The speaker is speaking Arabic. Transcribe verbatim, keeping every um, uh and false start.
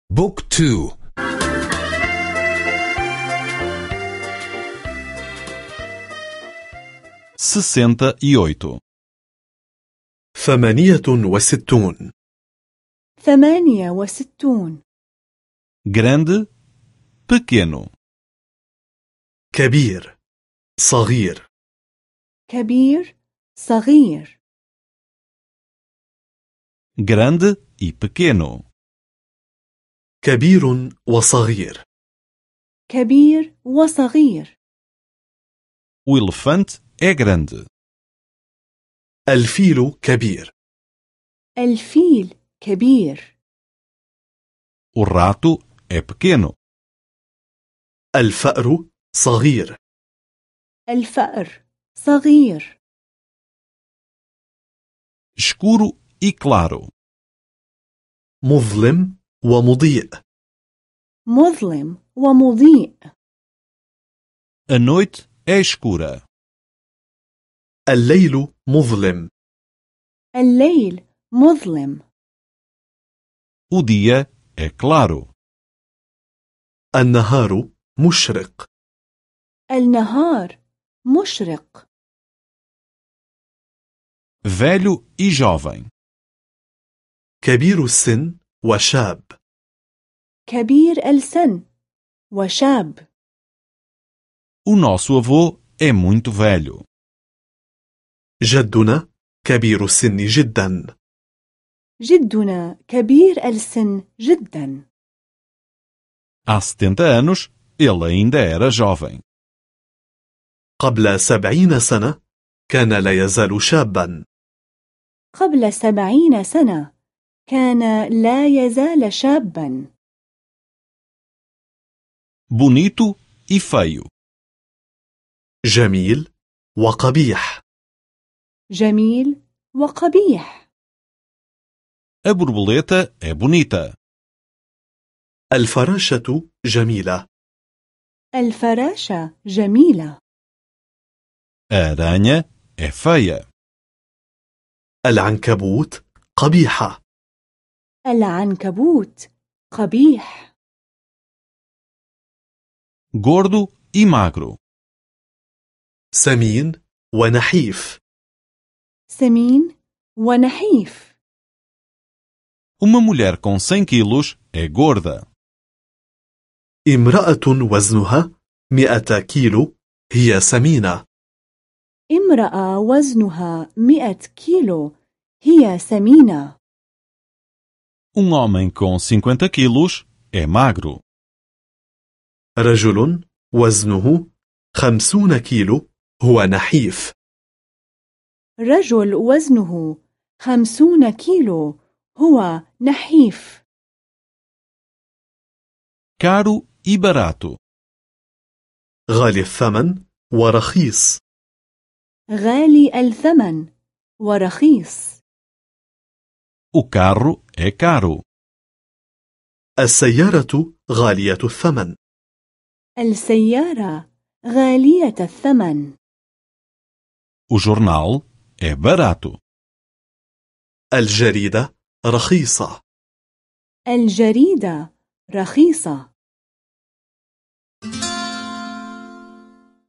بوك تو. sessenta e oito. ثمانية وستون. ثمانية وستون. grande, pequeno. كبير، صغير. كبير، صغير. grande e pequeno. كبير وصغير. كبير وصغير. O elefante é grande. الفيل كبير. الفيل كبير. O rato é pequeno. الفأر صغير. الفأر صغير. escuro e claro. مظلم ومضيء. مظلم ومضيء. A noite é escura. الليل مظلم. الليل مظلم. O dia é claro. النهار مشرق. النهار مشرق. velho e jovem. كبير السن وشاب. كبير السن وشاب. O nosso avô é muito velho. جدنا كبير السن جدا. جدنا كبير السن جدا. Há setenta anos, ele ainda era jovem. قبل سبعين سنة كان لا يزال شابا. قبل سبعين سنة كان لا يزال شابا. bonito e feio. جميل وقبيح. جميل وقبيح. A borboleta é bonita. الفراشة جميلة. الفراشة جميلة. A aranha é feia. العنكبوت قبيحة. العنكبوت قبيح. gordo e magro. سمين ونحيف. سمين ونحيف. Uma mulher com cem quilos é gorda. امرأة وزنها مئة كيلو هي سمينة. امرأة وزنها مئة كيلو هي سمينة. Um homem com cinquenta quilos é magro. رجل وزنه خمسون كيلو هو نحيف. رجل وزنه خمسون كيلو هو نحيف. caro e barato. غالي الثمن ورخيص. غالي الثمن ورخيص. O carro é caro. السيارة غالية الثمن. السيارة غالية الثمن. O jornal é barato. الجريدة رخيصة. الجريدة رخيصة.